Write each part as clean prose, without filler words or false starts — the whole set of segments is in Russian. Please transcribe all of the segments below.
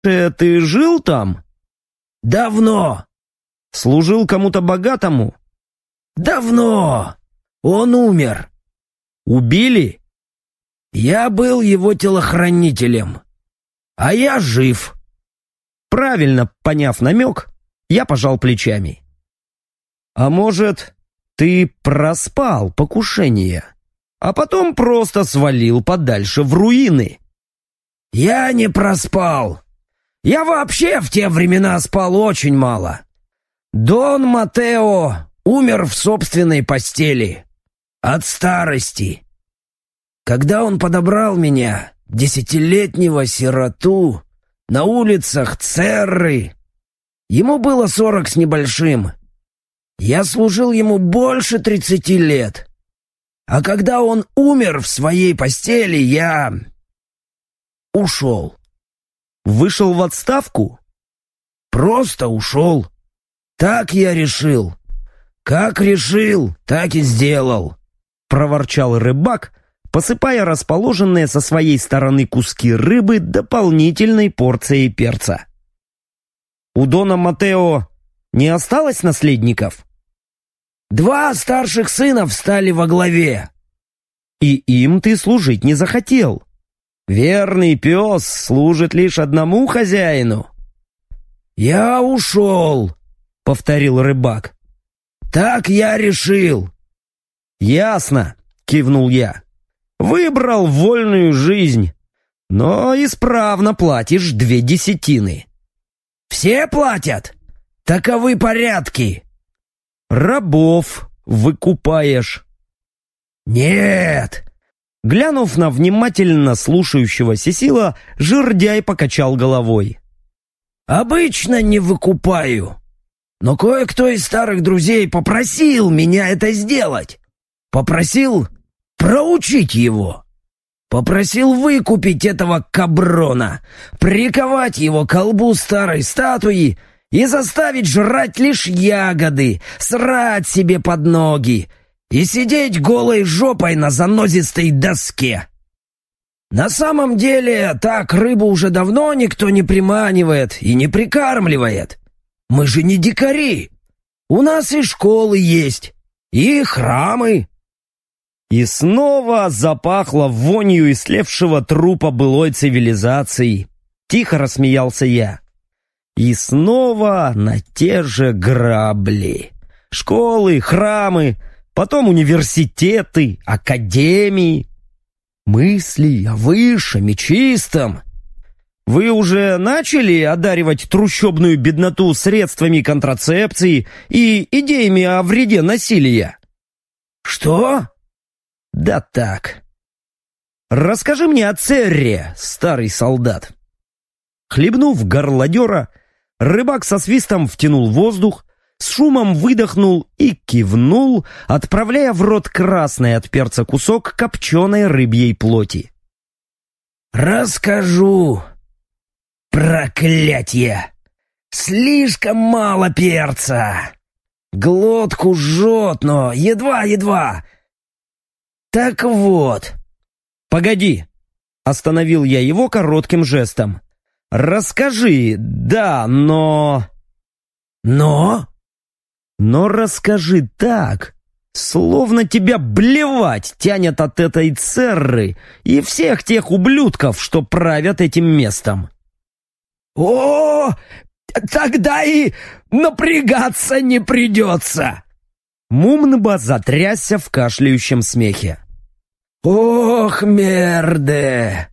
ты жил там?» «Давно». «Служил кому-то богатому?» «Давно. Он умер». «Убили?» «Я был его телохранителем. А я жив». Правильно поняв намек, я пожал плечами. «А может, ты проспал покушение, а потом просто свалил подальше в руины?» «Я не проспал. Я вообще в те времена спал очень мало. Дон Матео умер в собственной постели. От старости. Когда он подобрал меня, 10-летнего сироту, на улицах Церры, ему было 40 с небольшим. Я служил ему больше 30 лет. А когда он умер в своей постели, я ушел». «Вышел в отставку?» «Просто ушел. Так я решил. Как решил, так и сделал», — проворчал рыбак, посыпая расположенные со своей стороны куски рыбы дополнительной порцией перца. «У Дона Матео не осталось наследников?» 2 старших сына встали во главе. «И им ты служить не захотел. Верный пес служит лишь одному хозяину». «Я ушел», — повторил рыбак. «Так я решил». «Ясно», — кивнул я. «Выбрал вольную жизнь, но исправно платишь 2 десятины». «Все платят? Таковы порядки». «Рабов выкупаешь». «Нет». Глянув на внимательно слушающего Сесила, жердяй покачал головой. «Обычно не выкупаю. Но кое-кто из старых друзей попросил меня это сделать. Попросил проучить его. Попросил выкупить этого каброна, приковать его к колбу старой статуи и заставить жрать лишь ягоды, срать себе под ноги и сидеть голой жопой на занозистой доске. На самом деле, так рыбу уже давно никто не приманивает и не прикармливает. Мы же не дикари. У нас и школы есть, и храмы». И снова запахло вонью истлевшего трупа былой цивилизации. Тихо рассмеялся я. И снова на те же грабли. Школы, храмы, потом университеты, академии. Мысли о высшем и чистом. Вы уже начали одаривать трущобную бедноту средствами контрацепции и идеями о вреде насилия? «Что?» «Да так. Расскажи мне о Церре, старый солдат». Хлебнув горлодера, рыбак со свистом втянул воздух, с шумом выдохнул и кивнул, отправляя в рот красный от перца кусок копченой рыбьей плоти. «Расскажу. Проклятье! Слишком мало перца. Глотку жжет, но едва-едва. Так вот». «Погоди!» — остановил я его коротким жестом. «Расскажи, да, но...» «Но?» «Но расскажи так, словно тебя блевать тянет от этой Церры и всех тех ублюдков, что правят этим местом». «О, тогда и напрягаться не придется!» Мумнба затрясся в кашляющем смехе. «Ох, мерде!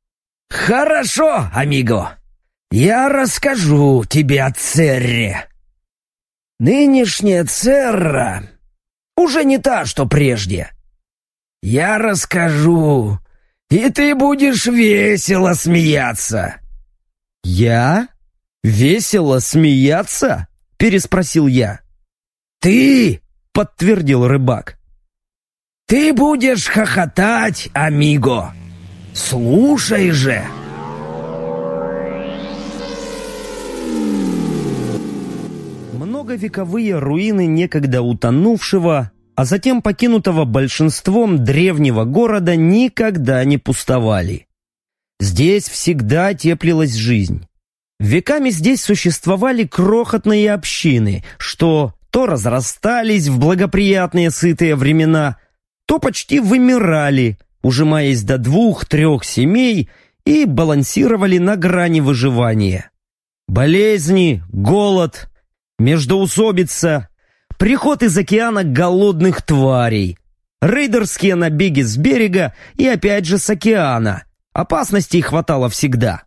Хорошо, амиго, я расскажу тебе о Церре. Нынешняя Церра уже не та, что прежде. Я расскажу, и ты будешь весело смеяться». «Я? Весело смеяться?» — переспросил я. «Ты!» — подтвердил рыбак. «Ты будешь хохотать, амиго. Слушай же!» Многовековые руины некогда утонувшего, а затем покинутого большинством древнего города никогда не пустовали. Здесь всегда теплилась жизнь. Веками здесь существовали крохотные общины, что то разрастались в благоприятные сытые времена, то почти вымирали, ужимаясь до 2-3 семей и балансировали на грани выживания. Болезни, голод, междоусобица, приход из океана голодных тварей, рейдерские набеги с берега и опять же с океана. Опасностей хватало всегда.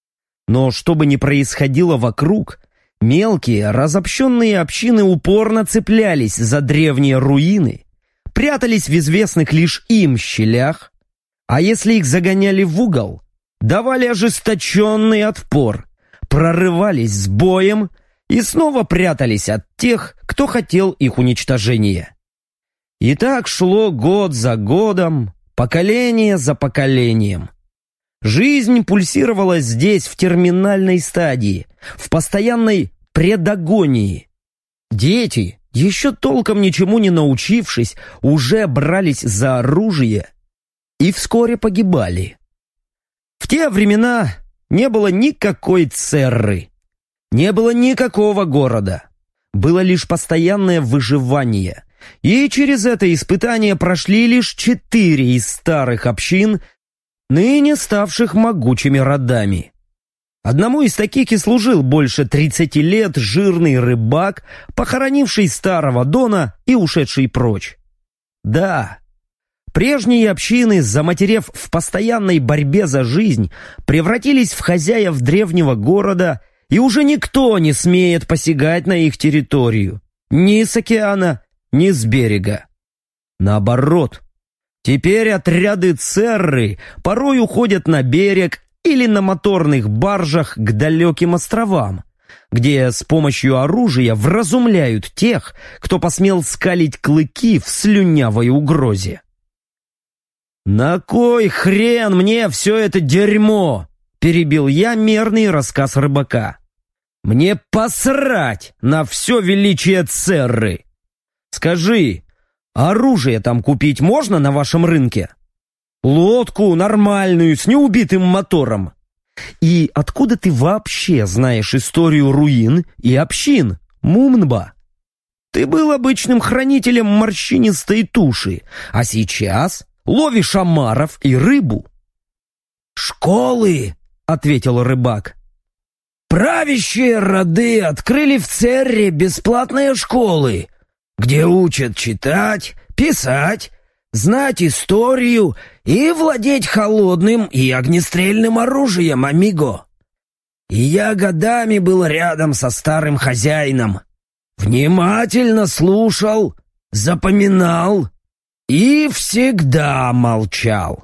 Но что бы ни происходило вокруг, мелкие, разобщенные общины упорно цеплялись за древние руины, прятались в известных лишь им щелях, а если их загоняли в угол, давали ожесточенный отпор, прорывались с боем и снова прятались от тех, кто хотел их уничтожения. И так шло год за годом, поколение за поколением. Жизнь пульсировала здесь в терминальной стадии, в постоянной предагонии. Дети, еще толком ничему не научившись, уже брались за оружие и вскоре погибали. В те времена не было никакой Церры, не было никакого города, было лишь постоянное выживание, и через это испытание прошли лишь 4 из старых общин, ныне ставших могучими родами. Одному из таких и служил больше 30 лет жирный рыбак, похоронивший старого Дона и ушедший прочь. Да, прежние общины, заматерев в постоянной борьбе за жизнь, превратились в хозяев древнего города, и уже никто не смеет посягать на их территорию, ни с океана, ни с берега. Наоборот, теперь отряды Церры порой уходят на берег или на моторных баржах к далеким островам, где с помощью оружия вразумляют тех, кто посмел скалить клыки в слюнявой угрозе. «На кой хрен мне все это дерьмо?» — перебил я мерный рассказ рыбака. «Мне посрать на все величие Церры! Скажи, оружие там купить можно на вашем рынке? Лодку нормальную, с неубитым мотором. И откуда ты вообще знаешь историю руин и общин, Мумнба? Ты был обычным хранителем морщинистой туши, а сейчас ловишь омаров и рыбу». «Школы», — ответил рыбак. «Правящие роды открыли в Церре бесплатные школы, где учат читать, писать, знать историю и владеть холодным и огнестрельным оружием, амиго. И я годами был рядом со старым хозяином, внимательно слушал, запоминал и всегда молчал».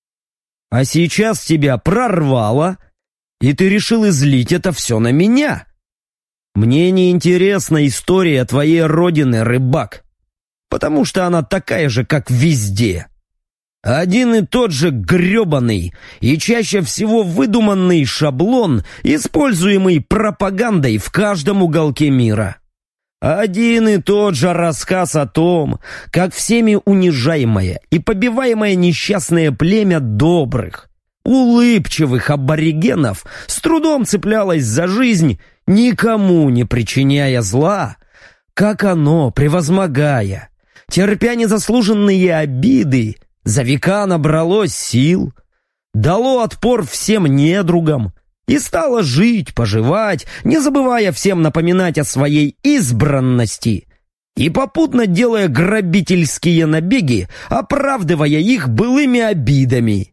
«А сейчас тебя прорвало, и ты решил излить это все на меня. Мне не интересна история твоей родины, рыбак, потому что она такая же, как везде. Один и тот же гребаный и чаще всего выдуманный шаблон, используемый пропагандой в каждом уголке мира. Один и тот же рассказ о том, как всеми унижаемое и побиваемое несчастное племя добрых, улыбчивых аборигенов с трудом цеплялось за жизнь, никому не причиняя зла, как оно, превозмогая, терпя незаслуженные обиды, за века набралось сил, дало отпор всем недругам и стало жить, поживать, не забывая всем напоминать о своей избранности и попутно делая грабительские набеги, оправдывая их былыми обидами.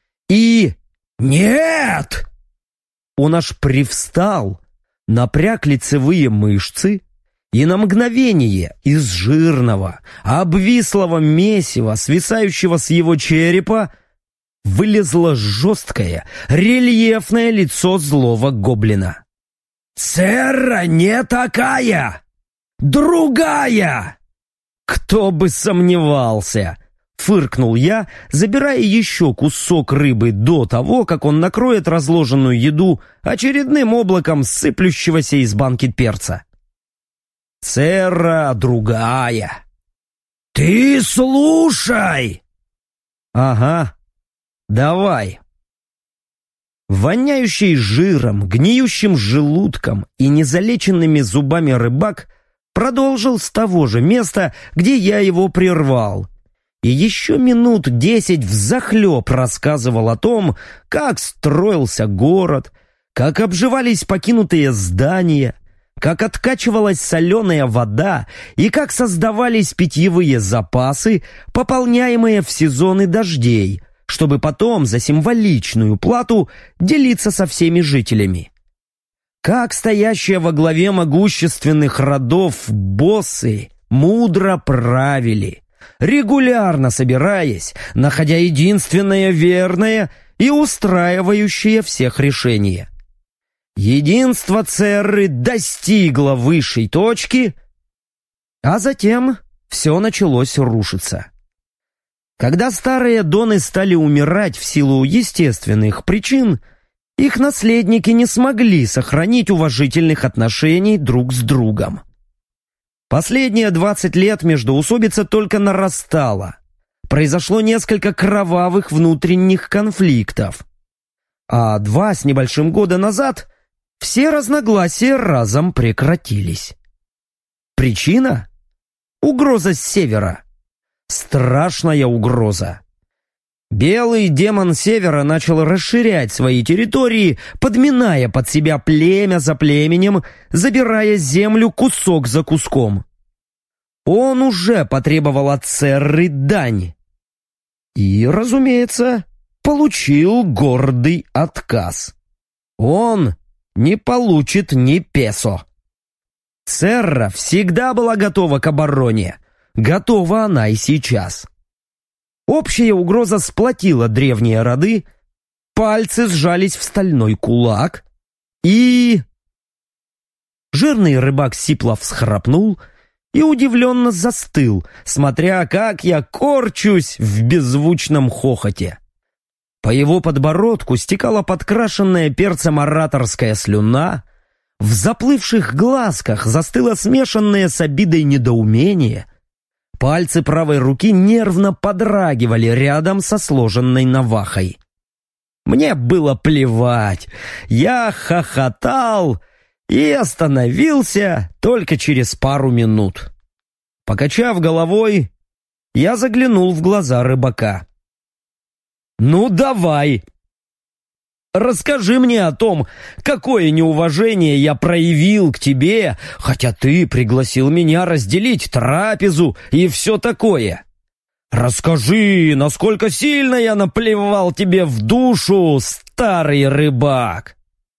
И нет! Он аж привстал, напряг лицевые мышцы, и на мгновение из жирного, обвислого месива, свисающего с его черепа, вылезло жесткое, рельефное лицо злого гоблина. «Церра не такая! Другая!» «Кто бы сомневался!» — фыркнул я, забирая еще кусок рыбы до того, как он накроет разложенную еду очередным облаком сыплющегося из банки перца. «Церра другая!» «Ты слушай!» «Ага, давай!» Воняющий жиром, гниющим желудком и незалеченными зубами рыбак продолжил с того же места, где я его прервал. И еще минут 10 взахлеб рассказывал о том, как строился город, как обживались покинутые здания, как откачивалась соленая вода и как создавались питьевые запасы, пополняемые в сезоны дождей, чтобы потом за символичную плату делиться со всеми жителями. Как стоящие во главе могущественных родов боссы мудро правили, регулярно собираясь, находя единственное верное и устраивающее всех решение. Единство Церры достигло высшей точки, а затем все началось рушиться. Когда старые доны стали умирать в силу естественных причин, их наследники не смогли сохранить уважительных отношений друг с другом. Последние 20 лет междоусобица только нарастала. Произошло несколько кровавых внутренних конфликтов. А 2 с небольшим года назад все разногласия разом прекратились. Причина? Угроза с севера. Страшная угроза. Белый демон севера начал расширять свои территории, подминая под себя племя за племенем, забирая землю кусок за куском. Он уже потребовал от Церры дань. И, разумеется, получил гордый отказ. Он не получит ни песо. Церра всегда была готова к обороне. Готова она и сейчас. Общая угроза сплотила древние роды, пальцы сжались в стальной кулак, и... Жирный рыбак сипло всхрапнул и удивленно застыл, смотря, как я корчусь в беззвучном хохоте. По его подбородку стекала подкрашенная перцем ораторская слюна, в заплывших глазках застыло смешанное с обидой недоумение. Пальцы правой руки нервно подрагивали рядом со сложенной навахой. Мне было плевать. Я хохотал и остановился только через пару минут. Покачав головой, я заглянул в глаза рыбака. «Ну давай! Расскажи мне о том, какое неуважение я проявил к тебе, хотя ты пригласил меня разделить трапезу и все такое. Расскажи, насколько сильно я наплевал тебе в душу, старый рыбак!»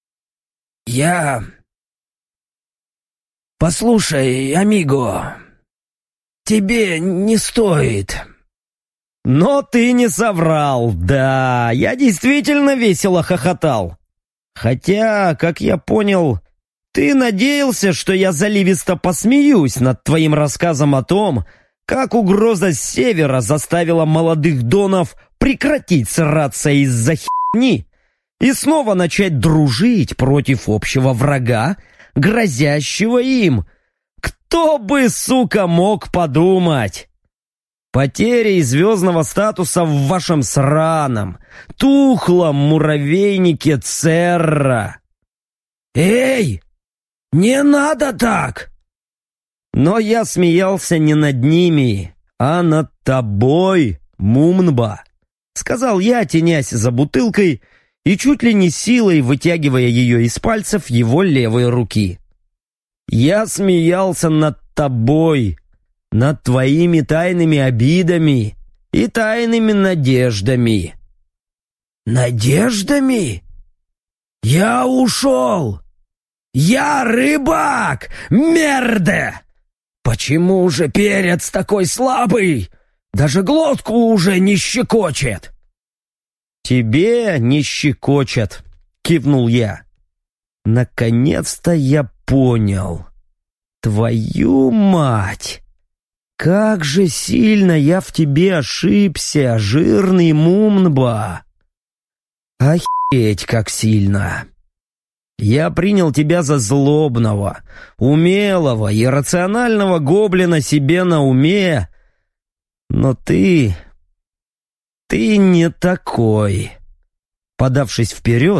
Послушай, амиго, тебе не стоит. Но ты не соврал, да, я действительно весело хохотал. Хотя, как я понял, ты надеялся, что я заливисто посмеюсь над твоим рассказом о том, как угроза с севера заставила молодых донов прекратить сраться из-за херни и снова начать дружить против общего врага, грозящего им. Кто бы, сука, мог подумать? Потерей звездного статуса в вашем сраном, тухлом муравейнике Церра. Эй, не надо так! Но я смеялся не над ними, а над тобой, Мумнба, сказал я, тенясь за бутылкой и чуть ли не силой вытягивая ее из пальцев его левой руки. Я смеялся над тобой, над твоими тайными обидами и тайными надеждами. Надеждами? Я ушел! Я рыбак! Мерде! Почему же перец такой слабый? Даже глотку уже не щекочет. Тебе не щекочет, кивнул я. Наконец-то я понял. Твою мать! Как же сильно я в тебе ошибся, жирный Мумнба! Охереть, как сильно! Я принял тебя за злобного, умелого и рационального гоблина себе на уме, но ты не такой. Подавшись вперед,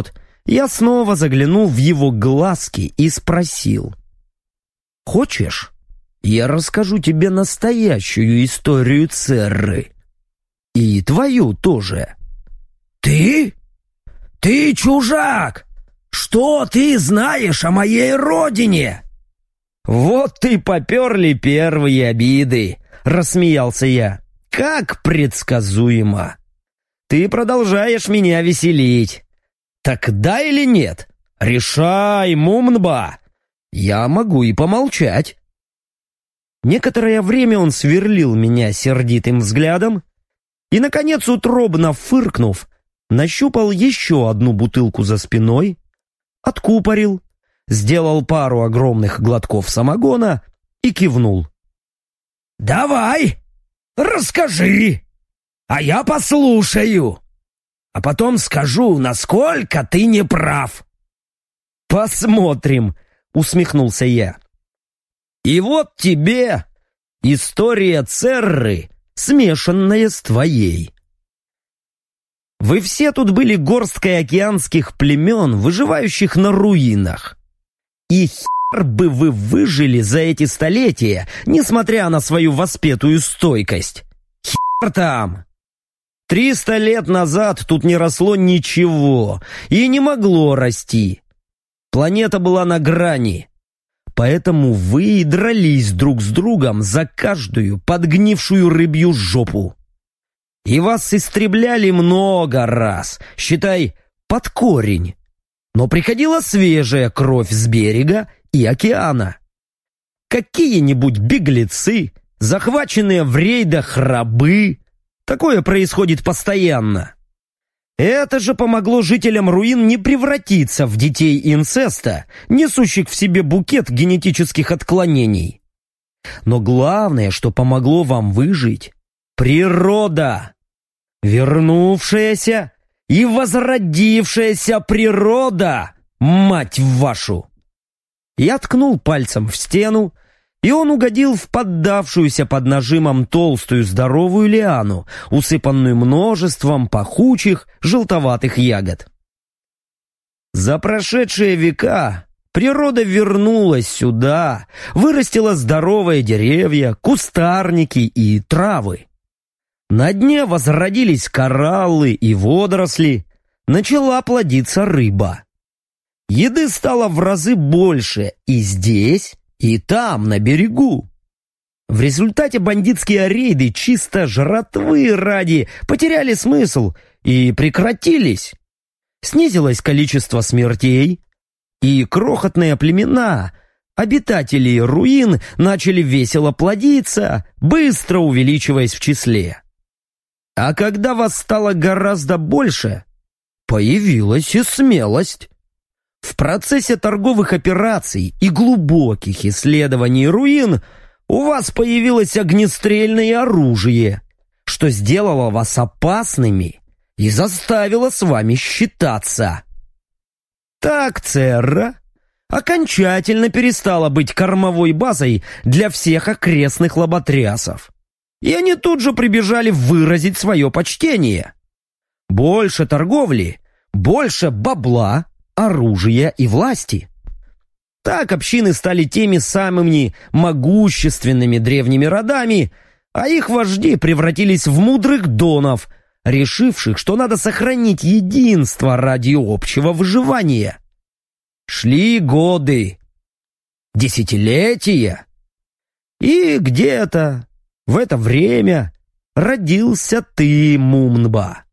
Я снова заглянул в его глазки и спросил: «Хочешь, я расскажу тебе настоящую историю Церры? И твою тоже». «Ты? Ты чужак! Что ты знаешь о моей родине?» «Вот ты поперли первые обиды», — рассмеялся я. «Как предсказуемо! Ты продолжаешь меня веселить. Так да или нет? Решай, Мумнба! Я могу и помолчать». Некоторое время он сверлил меня сердитым взглядом и, наконец, утробно фыркнув, нащупал еще одну бутылку за спиной, откупорил, сделал пару огромных глотков самогона и кивнул. «Давай, расскажи, а я послушаю, а потом скажу, насколько ты не прав». «Посмотрим», — усмехнулся я. «И вот тебе история Церры, смешанная с твоей. Вы все тут были горсткой океанских племен, выживающих на руинах. И хер бы вы выжили за эти столетия, несмотря на свою воспетую стойкость. Хер там! 300 лет назад тут не росло ничего и не могло расти. Планета была на грани. Поэтому вы и дрались друг с другом за каждую подгнившую рыбью жопу. И вас истребляли много раз, считай, под корень. Но приходила свежая кровь с берега и океана. Какие-нибудь беглецы, захваченные в рейдах рабы. Такое происходит постоянно. Это же помогло жителям руин не превратиться в детей инцеста, несущих в себе букет генетических отклонений. Но главное, что помогло вам выжить — природа. Вернувшаяся и возродившаяся природа, мать вашу! Я ткнул пальцем в стену, и он угодил в поддавшуюся под нажимом толстую здоровую лиану, усыпанную множеством пахучих желтоватых ягод. За прошедшие века природа вернулась сюда, вырастила здоровые деревья, кустарники и травы. На дне возродились кораллы и водоросли, начала плодиться рыба. Еды стало в разы больше и здесь, и там, на берегу. В результате бандитские рейды чисто жратвы ради потеряли смысл и прекратились. Снизилось количество смертей, и крохотные племена, обитатели руин, начали весело плодиться, быстро увеличиваясь в числе. А когда вас стало гораздо больше, появилась и смелость. В процессе торговых операций и глубоких исследований руин у вас появилось огнестрельное оружие, что сделало вас опасными и заставило с вами считаться. Так Церра окончательно перестала быть кормовой базой для всех окрестных лоботрясов, и они тут же прибежали выразить свое почтение. Больше торговли, больше бабла, оружия и власти. Так общины стали теми самыми могущественными древними родами, а их вожди превратились в мудрых донов, решивших, что надо сохранить единство ради общего выживания. Шли годы, десятилетия, и где-то в это время родился ты, Мумнба.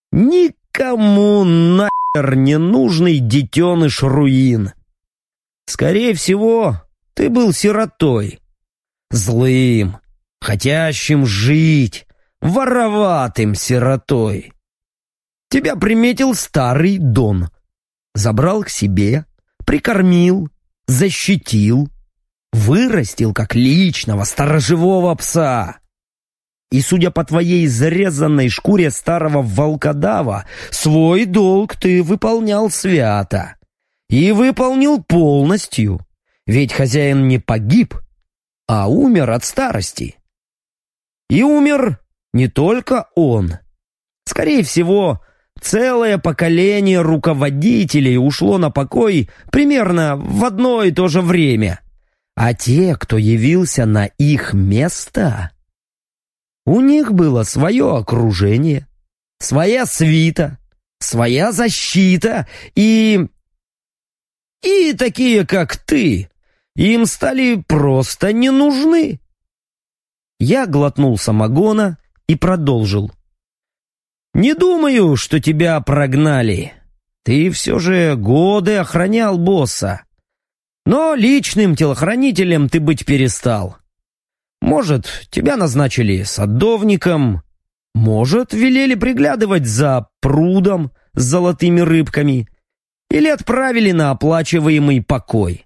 Никому не нужный детеныш руин. Скорее всего, ты был сиротой, злым, хотящим жить, вороватым сиротой. Тебя приметил старый Дон, забрал к себе, прикормил, защитил, вырастил как личного сторожевого пса. И, судя по твоей зарезанной шкуре старого волкодава, свой долг ты выполнял свято. И выполнил полностью, ведь хозяин не погиб, а умер от старости. И умер не только он. Скорее всего, целое поколение руководителей ушло на покой примерно в одно и то же время. А те, кто явился на их место, у них было свое окружение, своя свита, своя защита и такие, как ты, им стали просто не нужны. Я глотнул самогона и продолжил. «Не думаю, что тебя прогнали. Ты все же годы охранял босса. Но личным телохранителем ты быть перестал. Может, тебя назначили садовником, может, велели приглядывать за прудом с золотыми рыбками или отправили на оплачиваемый покой.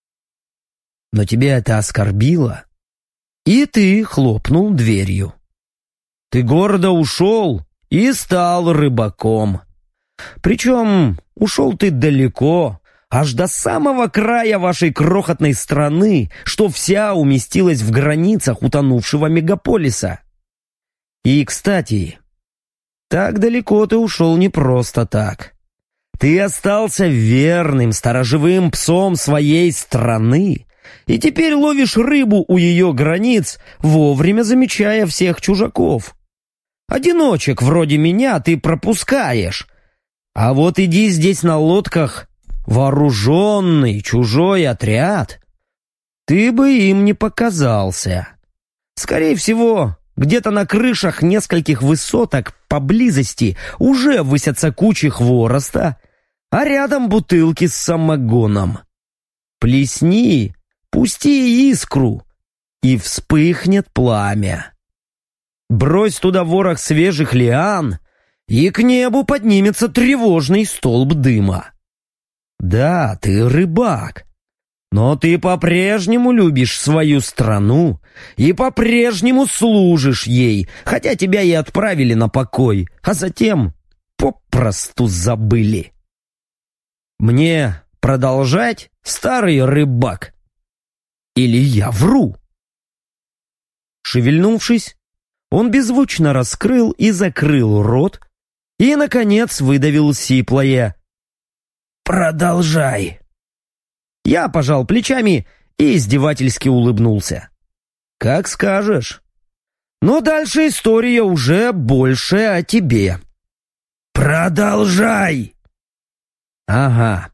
Но тебя это оскорбило, и ты хлопнул дверью. Ты гордо ушел и стал рыбаком. Причем ушел ты далеко, аж до самого края вашей крохотной страны, что вся уместилась в границах утонувшего мегаполиса. И, кстати, так далеко ты ушел не просто так. Ты остался верным сторожевым псом своей страны и теперь ловишь рыбу у ее границ, вовремя замечая всех чужаков. Одиночек вроде меня ты пропускаешь, а вот иди здесь на лодках вооруженный чужой отряд, ты бы им не показался. Скорее всего, где-то на крышах нескольких высоток поблизости уже высятся кучи хвороста, а рядом бутылки с самогоном. Плесни, пусти искру, и вспыхнет пламя. Брось туда ворох свежих лиан, и к небу поднимется тревожный столб дыма. Да, ты рыбак, но ты по-прежнему любишь свою страну и по-прежнему служишь ей, хотя тебя и отправили на покой, а затем попросту забыли. Мне продолжать, старый рыбак? Или я вру?» Шевельнувшись, он беззвучно раскрыл и закрыл рот и, наконец, выдавил сиплое: «Продолжай». Я пожал плечами и издевательски улыбнулся. «Как скажешь. Но дальше история уже больше о тебе». «Продолжай!» «Ага.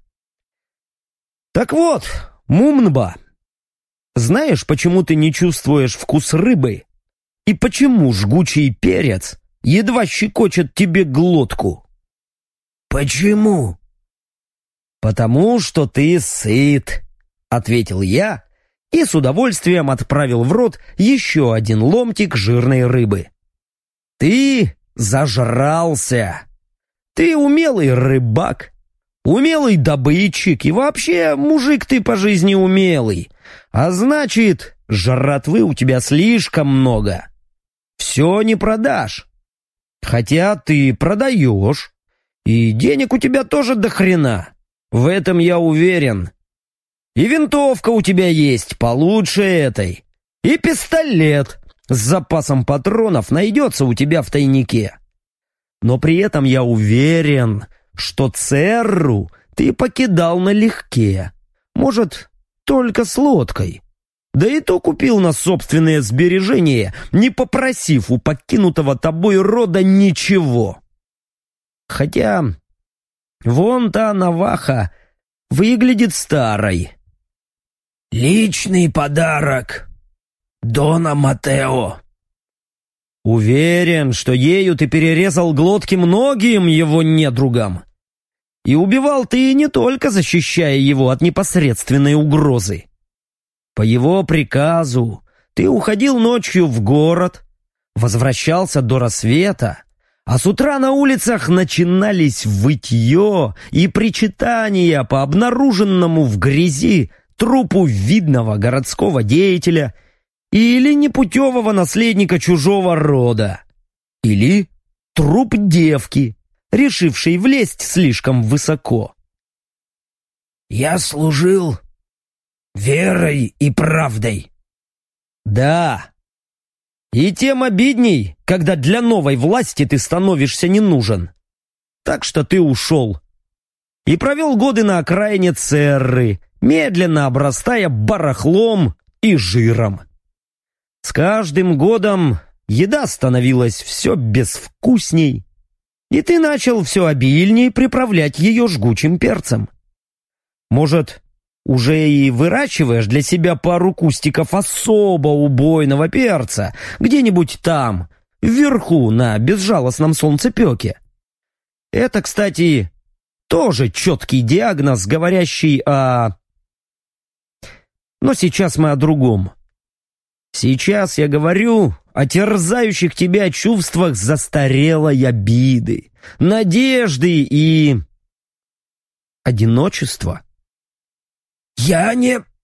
Так вот, Мумнба, знаешь, почему ты не чувствуешь вкус рыбы? И почему жгучий перец едва щекочет тебе глотку?» «Почему?» «Потому что ты сыт», — ответил я и с удовольствием отправил в рот еще один ломтик жирной рыбы. «Ты зажрался. Ты умелый рыбак, умелый добытчик и вообще мужик ты по жизни умелый, а значит, жратвы у тебя слишком много. Все не продашь. Хотя ты продаешь, и денег у тебя тоже до хрена. В этом я уверен. И винтовка у тебя есть получше этой. И пистолет с запасом патронов найдется у тебя в тайнике. Но при этом я уверен, что Церру ты покидал налегке. Может, только с лодкой. Да и то купил на собственные сбережения, не попросив у покинутого тобой рода ничего. Хотя вон та наваха выглядит старой. «Личный подарок Дона Матео». Уверен, что ею ты перерезал глотки многим его недругам. И убивал ты не только защищая его от непосредственной угрозы. По его приказу ты уходил ночью в город, возвращался до рассвета, а с утра на улицах начинались вытье и причитания по обнаруженному в грязи трупу видного городского деятеля или непутевого наследника чужого рода, или труп девки, решившей влезть слишком высоко. «Я служил верой и правдой». «Да. И тем обидней, когда для новой власти ты становишься не нужен. так что ты ушел. И провел годы на окраине Церры, медленно обрастая барахлом и жиром. С каждым годом еда становилась все безвкусней, и ты начал все обильней приправлять ее жгучим перцем. Может, уже и выращиваешь для себя пару кустиков особо убойного перца где-нибудь там, вверху, на безжалостном солнцепеке. Это, кстати, тоже четкий диагноз, говорящий о... Но сейчас мы о другом. Сейчас я говорю о терзающих тебя чувствах застарелой обиды, надежды и... одиночества. Я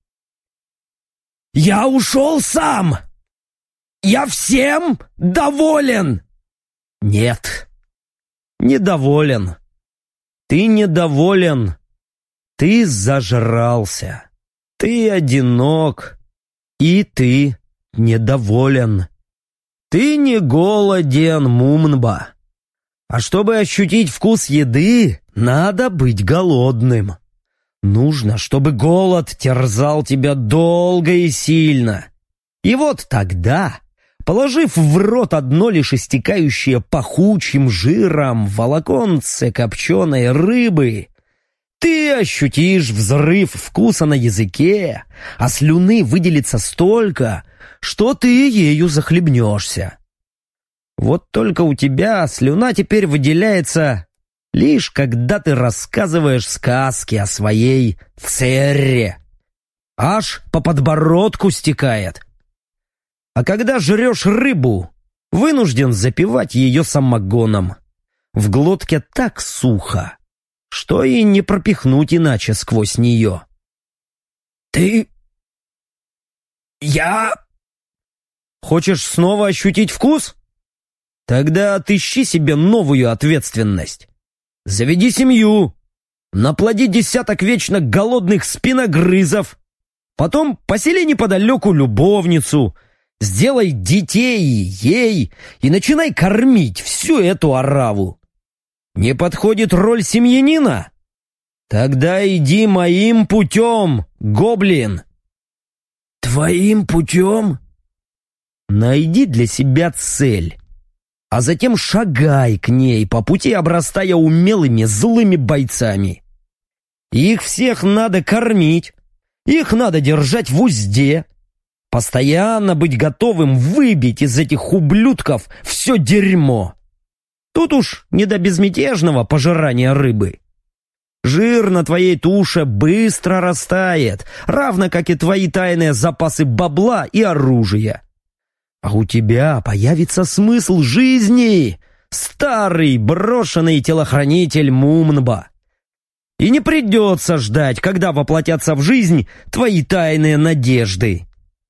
ушел сам! Я всем доволен! Нет, недоволен. Ты недоволен. Ты зажрался. Ты одинок. И ты недоволен. Ты не голоден, Мумнба. А чтобы ощутить вкус еды, надо быть голодным. Нужно, чтобы голод терзал тебя долго и сильно. И вот тогда, положив в рот одно лишь истекающее пахучим жиром волоконце копченой рыбы, ты ощутишь взрыв вкуса на языке, а слюны выделится столько, что ты ею захлебнешься. Вот только у тебя слюна теперь выделяется лишь когда ты рассказываешь сказки о своей Церре. Аж по подбородку стекает. А когда жрешь рыбу, вынужден запивать ее самогоном. В глотке так сухо, что и не пропихнуть иначе сквозь нее. Я... Хочешь снова ощутить вкус? Тогда отыщи себе новую ответственность. Заведи семью, наплоди десяток вечно голодных спиногрызов, потом посели неподалеку любовницу, сделай детей ей и начинай кормить всю эту ораву. Не подходит роль семьянина? Тогда иди моим путем, гоблин. Твоим путем? Найди для себя цель, а затем шагай к ней, по пути обрастая умелыми злыми бойцами. Их всех надо кормить, их надо держать в узде, постоянно быть готовым выбить из этих ублюдков все дерьмо. Тут уж не до безмятежного пожирания рыбы. Жир на твоей туше быстро растает, равно как и твои тайные запасы бабла и оружия. А у тебя появится смысл жизни, старый брошенный телохранитель Мумнба. И не придется ждать, когда воплотятся в жизнь твои тайные надежды.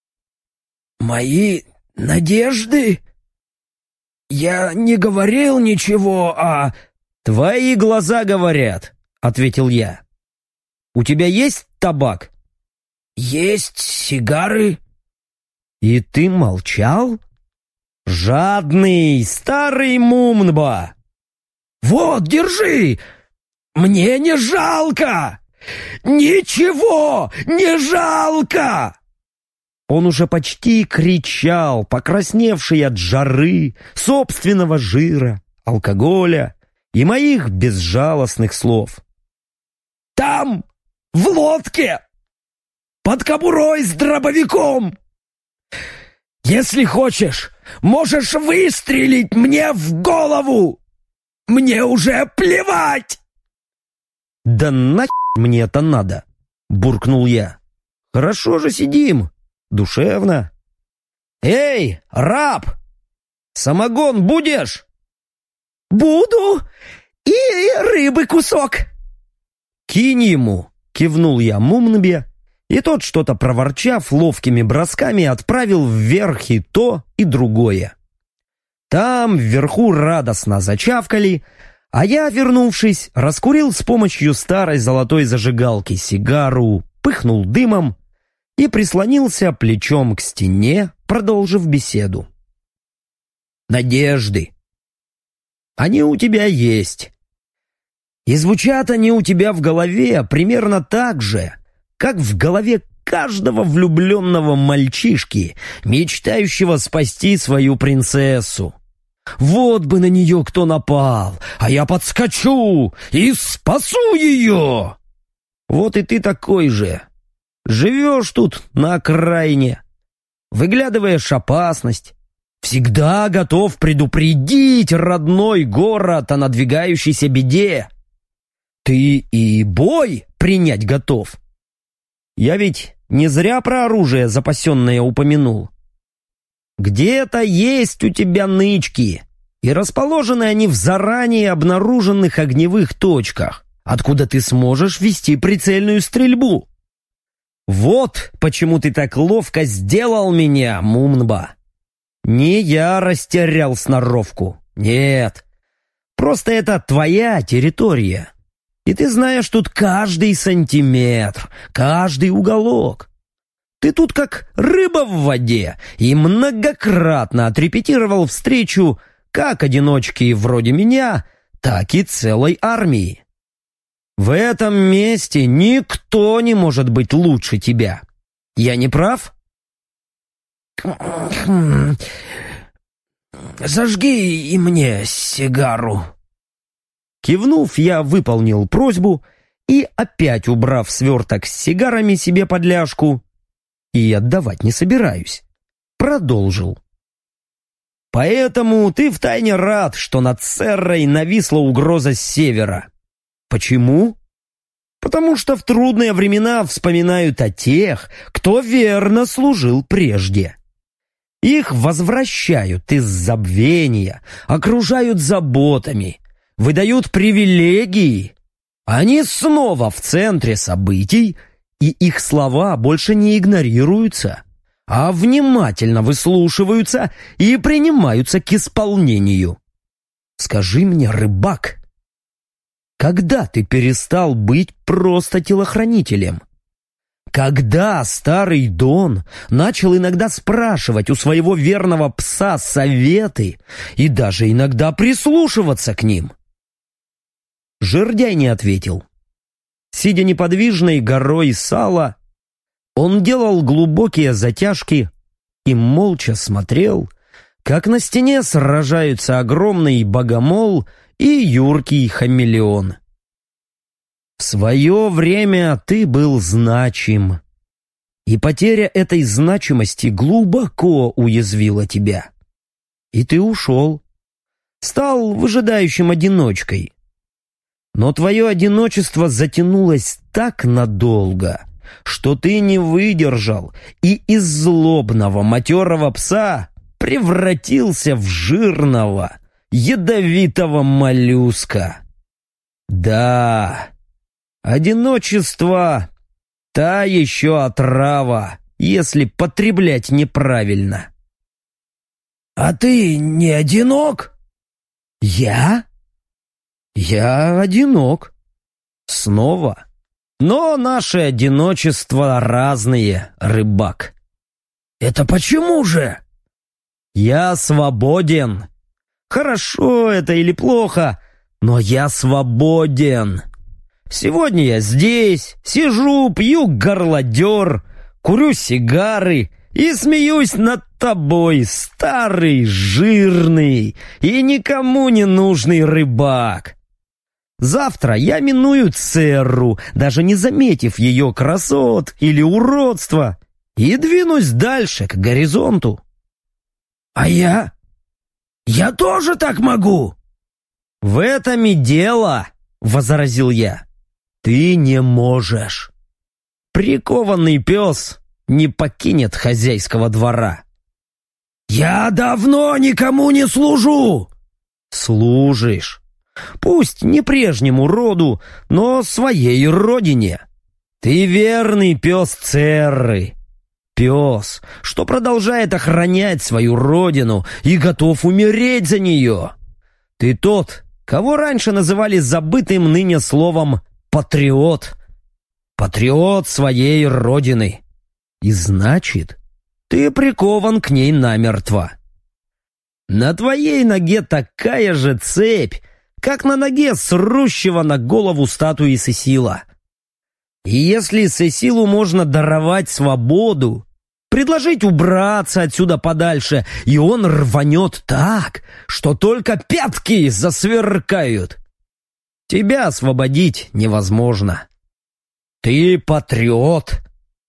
Мои надежды? Я не говорил ничего о... Твои глаза говорят, ответил я. У тебя есть табак? Есть сигары. И ты молчал? Жадный старый Мумнба! Вот, держи! Мне не жалко! Ничего не жалко! Он уже почти кричал, покрасневший от жары, собственного жира, алкоголя и моих безжалостных слов. Там, в лодке, под кобурой с дробовиком. Если хочешь, можешь выстрелить мне в голову! Мне уже плевать!» «Да нахер мне это надо!» — буркнул я. «Хорошо же сидим, душевно». «Эй, раб! Самогон будешь?» «Буду! И рыбы кусок!» «Кинь ему!» — кивнул я Мумнбе, и тот, что-то проворчав, ловкими бросками отправил вверх и то, и другое. Там вверху радостно зачавкали, а я, вернувшись, раскурил с помощью старой золотой зажигалки сигару, пыхнул дымом и прислонился плечом к стене, продолжив беседу. «Надежды. Они у тебя есть. И звучат они у тебя в голове примерно так же, как в голове каждого влюбленного мальчишки, мечтающего спасти свою принцессу. Вот бы на нее кто напал, а я подскочу и спасу ее. Вот и ты такой же. Живешь тут на окраине, выглядываешь опасность, всегда готов предупредить родной город о надвигающейся беде. Ты и бой принять готов. Я ведь не зря про оружие запасенное упомянул. Где-то есть у тебя нычки, и расположены они в заранее обнаруженных огневых точках, откуда ты сможешь вести прицельную стрельбу. Вот почему ты так ловко сделал меня, Мумнба. Не я растерял сноровку, нет. Просто это твоя территория. И ты знаешь тут каждый сантиметр, каждый уголок. Ты тут как рыба в воде и многократно отрепетировал встречу как одиночки вроде меня, так и целой армии. В этом месте никто не может быть лучше тебя. Я не прав? Зажги и мне сигару. Кивнув, я выполнил просьбу и, опять убрав сверток с сигарами себе под ляжку, и отдавать не собираюсь, продолжил. Поэтому ты втайне рад, что над Церрой нависла угроза с севера. Почему? Потому что в трудные времена вспоминают о тех, кто верно служил прежде. Их возвращают из забвения, окружают заботами, выдают привилегии. Они снова в центре событий, и их слова больше не игнорируются, а внимательно выслушиваются и принимаются к исполнению. Скажи мне, рыбак, когда ты перестал быть просто телохранителем? Когда старый Дон начал иногда спрашивать у своего верного пса советы и даже иногда прислушиваться к ним? Жердяй не ответил. Сидя неподвижной горой сала, он делал глубокие затяжки и молча смотрел, как на стене сражаются огромный богомол и юркий хамелеон. В свое время ты был значим, и потеря этой значимости глубоко уязвила тебя. И ты ушел, стал выжидающим одиночкой. Но твое одиночество затянулось так надолго, что ты не выдержал и из злобного матерого пса превратился в жирного, ядовитого моллюска. Да, одиночество — та еще отрава, если потреблять неправильно. А ты не одинок? Я? Я одинок. Снова. Но наши одиночества разные, рыбак. Это почему же? Я свободен. Хорошо это или плохо, но я свободен. Сегодня я здесь, сижу, пью горлодер, курю сигары и смеюсь над тобой, старый, жирный и никому не нужный рыбак. Завтра я миную Церру, даже не заметив ее красот или уродства, и двинусь дальше, к горизонту. А я? Я тоже так могу? В этом и дело, возразил я. Ты не можешь. Прикованный пес не покинет хозяйского двора. Я давно никому не служу. Служишь. Пусть не прежнему роду, но своей родине. Ты верный пес Церры. Пес, что продолжает охранять свою родину и готов умереть за нее. Ты тот, кого раньше называли забытым ныне словом «патриот». Патриот своей родины. И значит, ты прикован к ней намертво. На твоей ноге такая же цепь, как на ноге срущего на голову статуи Сесила. И если Сесилу можно даровать свободу, предложить убраться отсюда подальше, и он рванет так, что только пятки засверкают, тебя освободить невозможно. Ты патриот.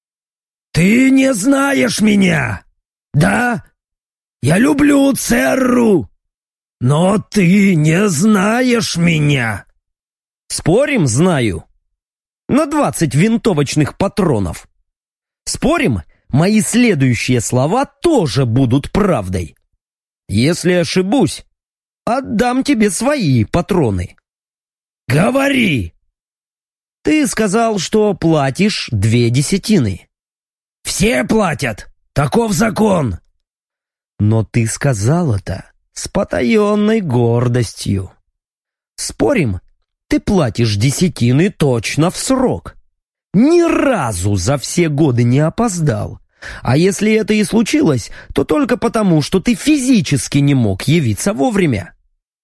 Ты не знаешь меня, да? Я люблю Церру, но ты не знаешь меня. Спорим, знаю. На 20 винтовочных патронов. Спорим, мои следующие слова тоже будут правдой. Если ошибусь, отдам тебе свои патроны. Говори. Ты сказал, что платишь 2/10. Все платят. Таков закон. Но ты сказал это с потаенной гордостью. Спорим, ты платишь 10 точно в срок. Ни разу за все годы не опоздал. А если это и случилось, то только потому, что ты физически не мог явиться вовремя.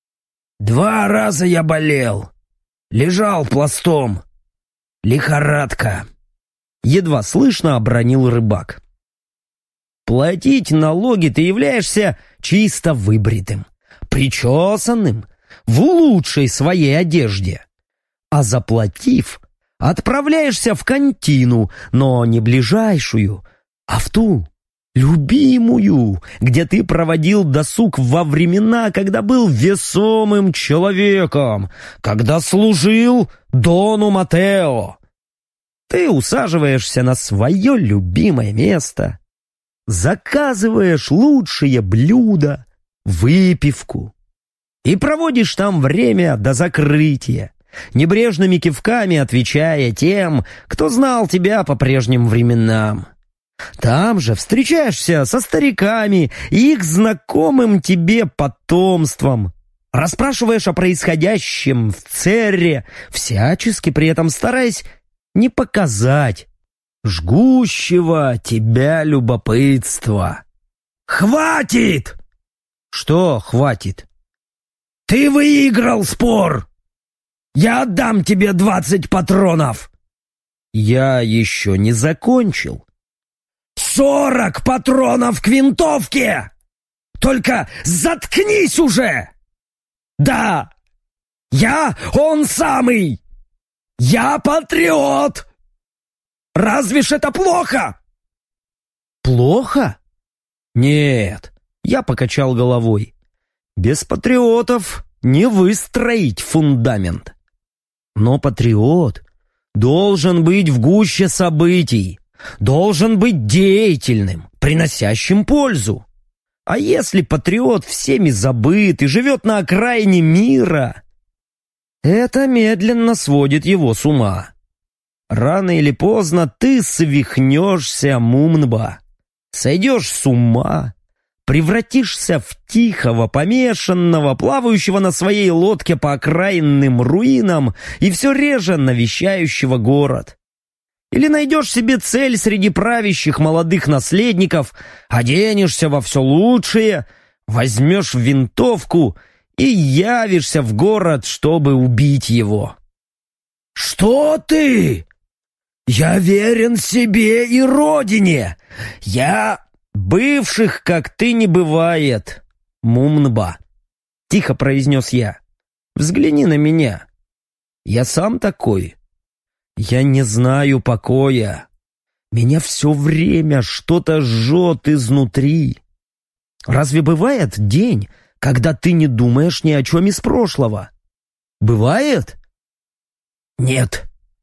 2 раза я болел. Лежал пластом. Лихорадка. Едва слышно обронил рыбак. Платить налоги ты являешься чисто выбритым, причесанным, в лучшей своей одежде. А заплатив, отправляешься в контину, но не ближайшую, а в ту, любимую, где ты проводил досуг во времена, когда был весомым человеком, когда служил Дону Матео. Ты усаживаешься на свое любимое место, заказываешь лучшие блюда, выпивку и проводишь там время до закрытия, небрежными кивками отвечая тем, кто знал тебя по прежним временам. Там же встречаешься со стариками и их знакомым тебе потомством, расспрашиваешь о происходящем в Церре, всячески при этом стараясь не показать жгущего тебя любопытства. Хватит! Что хватит? Ты выиграл спор! Я отдам тебе 20 патронов! Я еще не закончил. 40 патронов к винтовке! Только заткнись уже! Да, я он самый! Я патриот! Разве ж это плохо? Плохо? Нет, я покачал головой. Без патриотов не выстроить фундамент. Но патриот должен быть в гуще событий, должен быть деятельным, приносящим пользу. А если патриот всеми забыт и живет на окраине мира, это медленно сводит его с ума. Рано или поздно ты свихнешься, Мумнба, сойдешь с ума, превратишься в тихого, помешанного, плавающего на своей лодке по окраинным руинам и все реже навещающего город. Или найдешь себе цель среди правящих молодых наследников, оденешься во все лучшее, возьмешь винтовку и явишься в город, чтобы убить его. Что ты? Я верен себе и родине. Я... Бывших, как ты, не бывает, Мумнба, тихо произнес я. Взгляни на меня. Я сам такой. Я не знаю покоя. Меня все время что-то жжет изнутри. Разве бывает день, когда ты не думаешь ни о чем из прошлого? Бывает? Нет.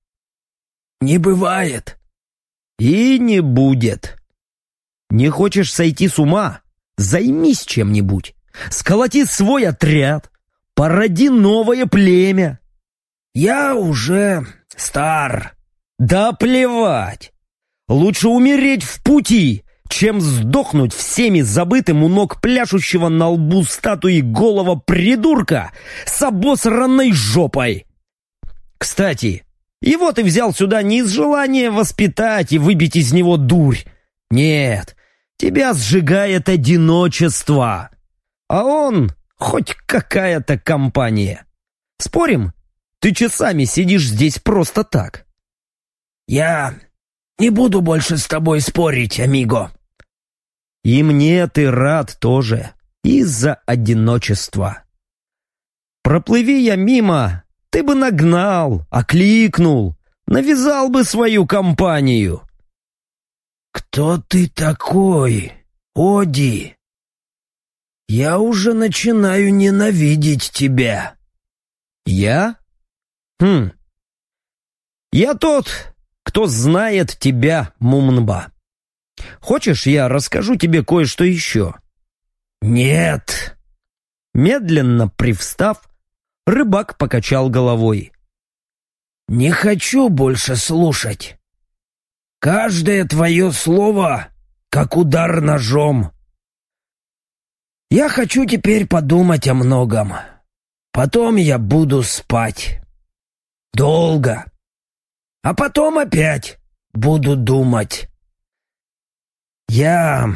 Не бывает. И не будет. Не хочешь сойти с ума? Займись чем-нибудь. Сколоти свой отряд. Породи новое племя. Я уже стар. Да плевать. Лучше умереть в пути, чем сдохнуть всеми забытым у ног пляшущего на лбу статуи голого придурка с обосранной жопой. Кстати, его ты взял сюда не из желания воспитать и выбить из него дурь. Нет, тебя сжигает одиночество. А он хоть какая-то компания. Спорим, ты часами сидишь здесь просто так?» «Я не буду больше с тобой спорить, амиго». «И мне ты рад тоже, из-за одиночества. Проплыви я мимо, ты бы нагнал, окликнул, навязал бы свою компанию». «Кто ты такой, Оди? Я уже начинаю ненавидеть тебя». «Я? Я тот, кто знает тебя, Мумнба. Хочешь, я расскажу тебе кое-что еще?» «Нет». Медленно привстав, рыбак покачал головой. «Не хочу больше слушать. Каждое твое слово, как удар ножом. Я хочу теперь подумать о многом. Потом я буду спать. Долго. А потом опять буду думать. Я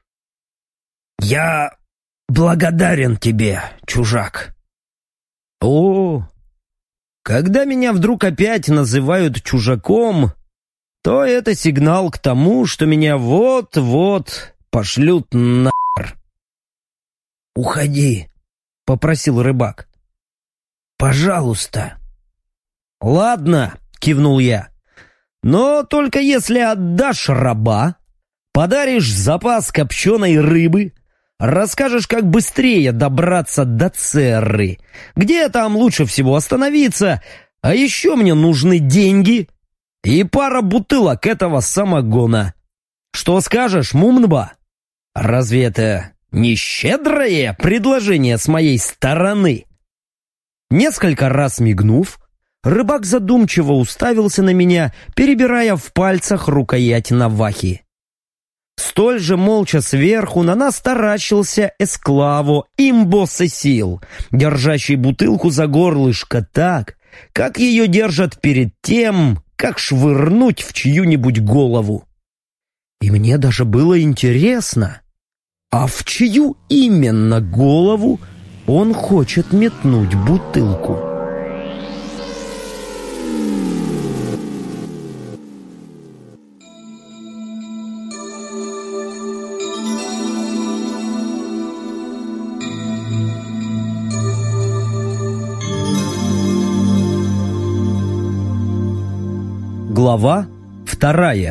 благодарен тебе, чужак». «О, когда меня вдруг опять называют чужаком, то это сигнал к тому, что меня вот-вот пошлют нахер». «Уходи», — попросил рыбак. «Пожалуйста». «Ладно», — кивнул я, — «но только если отдашь раба, подаришь запас копченой рыбы, расскажешь, как быстрее добраться до Церры, где там лучше всего остановиться, а еще мне нужны деньги и пара бутылок этого самогона. Что скажешь, Мумнба? Разве это не щедрое предложение с моей стороны?» Несколько раз мигнув, рыбак задумчиво уставился на меня, перебирая в пальцах рукоять навахи. Столь же молча сверху на нас таращился Эсклаво Имбо-Сесил, держащий бутылку за горлышко так, как ее держат перед тем, как швырнуть в чью-нибудь голову. И мне даже было интересно, а в чью именно голову он хочет метнуть бутылку? Глава 2.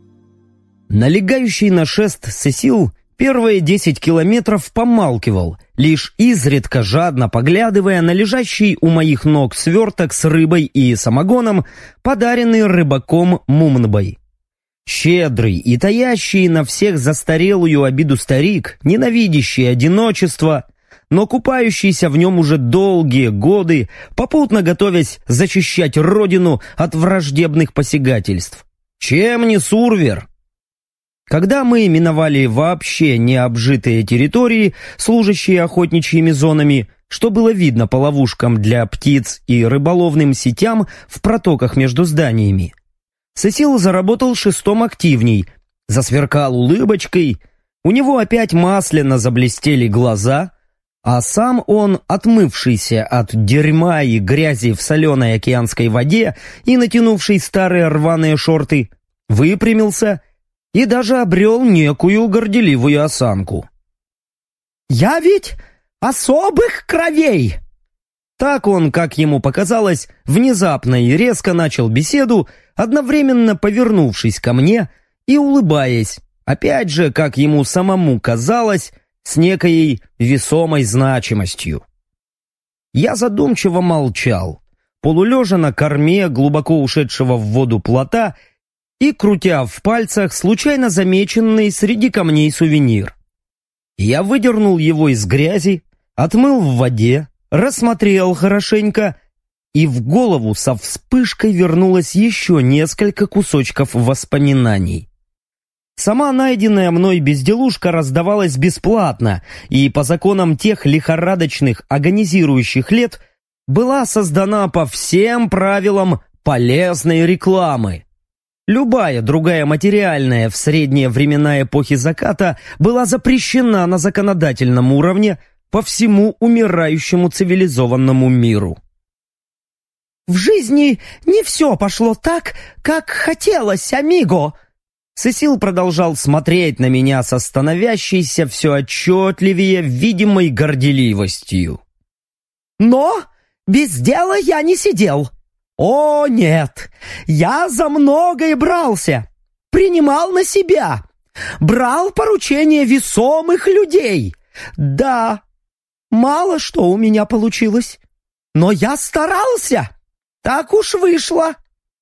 Налегающий на шест Сесил первые 10 километров помалкивал, лишь изредка жадно поглядывая на лежащий у моих ног сверток с рыбой и самогоном, подаренный рыбаком Мумнбой. Щедрый и таящий на всех застарелую обиду старик, ненавидящий одиночество, но купающийся в нем уже долгие годы, попутно готовясь защищать родину от враждебных посягательств. Чем не Сурвер? Когда мы миновали вообще необжитые территории, служащие охотничьими зонами, что было видно по ловушкам для птиц и рыболовным сетям в протоках между зданиями, Сесил заработал шестом активней, засверкал улыбочкой, у него опять масляно заблестели глаза, а сам он, отмывшийся от дерьма и грязи в соленой океанской воде и натянувший старые рваные шорты, выпрямился и даже обрел некую горделивую осанку. «Я ведь особых кровей!» Так он, как ему показалось, внезапно и резко начал беседу, одновременно повернувшись ко мне и улыбаясь, опять же, как ему самому казалось, с некой весомой значимостью. Я задумчиво молчал, полулежа на корме глубоко ушедшего в воду плота и крутя в пальцах случайно замеченный среди камней сувенир. Я выдернул его из грязи, отмыл в воде, рассмотрел хорошенько, и в голову со вспышкой вернулось еще несколько кусочков воспоминаний. Сама найденная мной безделушка раздавалась бесплатно и по законам тех лихорадочных агонизирующих лет была создана по всем правилам полезной рекламы. Любая другая материальная в средние времена эпохи заката была запрещена на законодательном уровне по всему умирающему цивилизованному миру. В жизни не все пошло так, как хотелось, амиго. Сесил продолжал смотреть на меня со становящейся все отчетливее видимой горделивостью. Но без дела я не сидел. О, нет, я за многое брался, принимал на себя, брал поручения весомых людей. Да, мало что у меня получилось, но я старался, так уж вышло.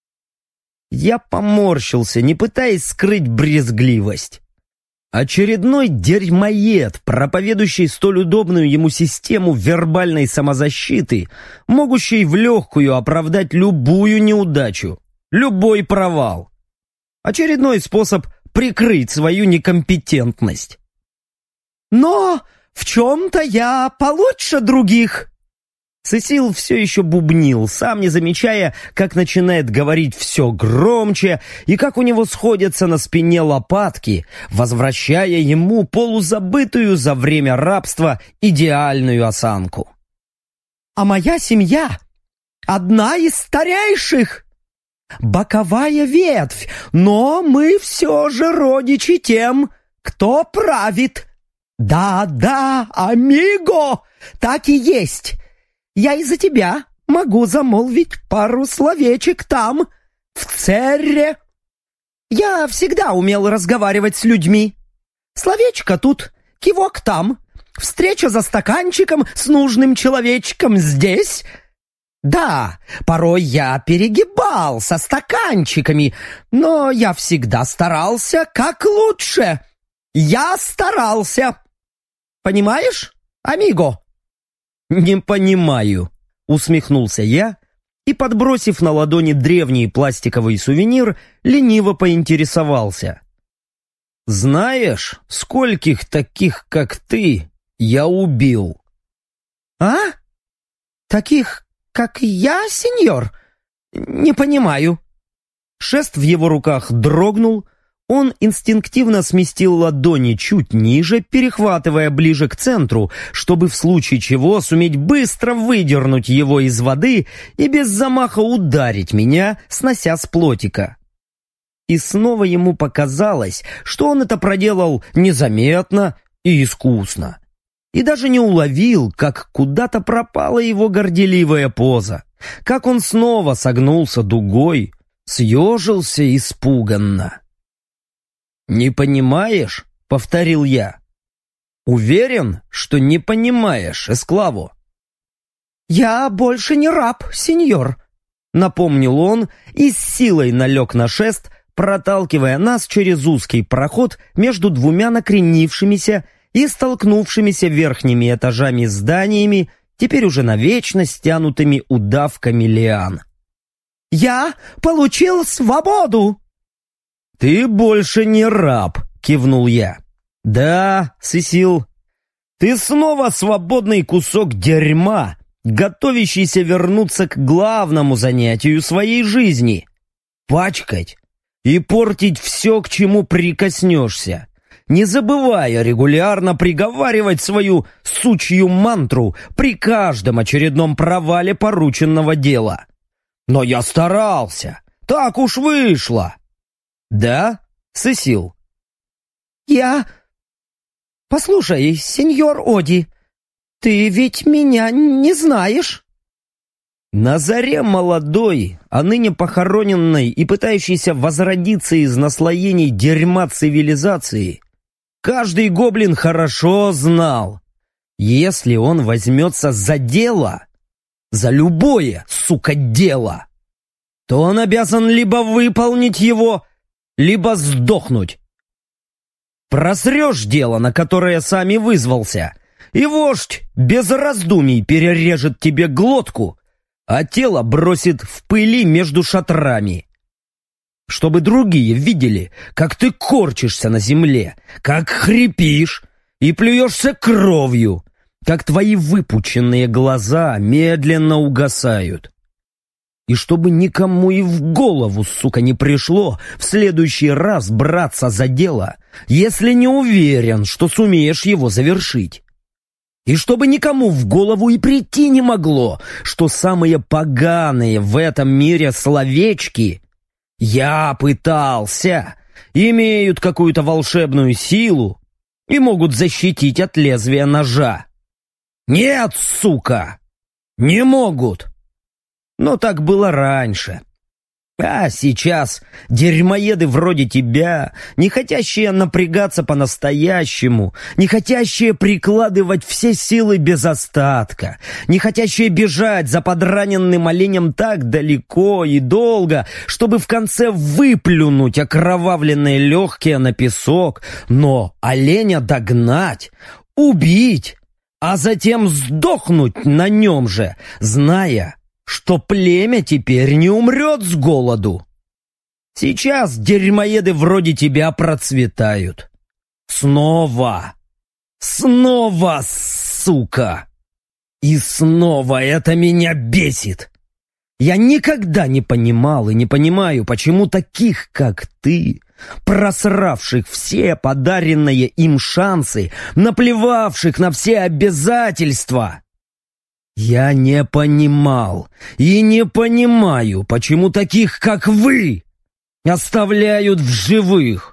Я поморщился, не пытаясь скрыть брезгливость. Очередной дерьмоед, проповедующий столь удобную ему систему вербальной самозащиты, могущий в легкую оправдать любую неудачу, любой провал. Очередной способ прикрыть свою некомпетентность. Но в чем-то я получше других. Сесил все еще бубнил, сам не замечая, как начинает говорить все громче и как у него сходятся на спине лопатки, возвращая ему полузабытую за время рабства идеальную осанку. «А моя семья одна из старейших, боковая ветвь, но мы все же родичи тем, кто правит. Да, амиго, так и есть». Я из-за тебя могу замолвить пару словечек там, в Церре. Я всегда умел разговаривать с людьми. Словечко тут, кивок там, встреча за стаканчиком с нужным человечком здесь. Да, порой я перегибал со стаканчиками, но я всегда старался как лучше. Я старался. Понимаешь, амиго? «Не понимаю», — усмехнулся я и, подбросив на ладони древний пластиковый сувенир, лениво поинтересовался. «Знаешь, скольких таких, как ты, я убил?» «А? Таких, как я, сеньор? Не понимаю». Шест в его руках дрогнул, он инстинктивно сместил ладони чуть ниже, перехватывая ближе к центру, чтобы в случае чего суметь быстро выдернуть его из воды и без замаха ударить меня, снося с плотика. И снова ему показалось, что он это проделал незаметно и искусно. И даже не уловил, как куда-то пропала его горделивая поза, как он снова согнулся дугой, съежился испуганно. «Не понимаешь?» — повторил я. «Уверен, что не понимаешь, Эсклаво?» «Я больше не раб, сеньор», — напомнил он и с силой налег на шест, проталкивая нас через узкий проход между двумя накренившимися и столкнувшимися верхними этажами зданиями, теперь уже навечно стянутыми удавками лиан. «Я получил свободу!» «Ты больше не раб», — кивнул я. «Да, Сесил, ты снова свободный кусок дерьма, готовящийся вернуться к главному занятию своей жизни — пачкать и портить все, к чему прикоснешься, не забывая регулярно приговаривать свою сучью мантру при каждом очередном провале порученного дела. Но я старался, так уж вышло». «Да, Сесил?» Послушай, сеньор Оди, ты ведь меня не знаешь?» На заре молодой, а ныне похороненной и пытающейся возродиться из наслоений дерьма цивилизации, каждый гоблин хорошо знал, если он возьмется за дело, за любое, сука, дело, то он обязан либо выполнить его, либо сдохнуть. Просрешь дело, на которое сами вызвался, и вождь без раздумий перережет тебе глотку, а тело бросит в пыли между шатрами. Чтобы другие видели, как ты корчишься на земле, как хрипишь и плюешься кровью, как твои выпученные глаза медленно угасают. И чтобы никому и в голову, сука, не пришло в следующий раз браться за дело, если не уверен, что сумеешь его завершить. И чтобы никому в голову и прийти не могло, что самые поганые в этом мире словечки «я пытался» имеют какую-то волшебную силу и могут защитить от лезвия ножа. Нет, сука, не могут. Но так было раньше. А сейчас дерьмоеды вроде тебя, не хотящие напрягаться по-настоящему, не хотящие прикладывать все силы без остатка, не хотящие бежать за подраненным оленем так далеко и долго, чтобы в конце выплюнуть окровавленные легкие на песок, но оленя догнать, убить, а затем сдохнуть на нем же, зная, что племя теперь не умрет с голоду. Сейчас дерьмоеды вроде тебя процветают. Снова, сука. И снова это меня бесит. Я никогда не понимал и не понимаю, почему таких, как ты, просравших все подаренные им шансы, наплевавших на все обязательства, я не понимал и не понимаю, почему таких, как вы, оставляют в живых.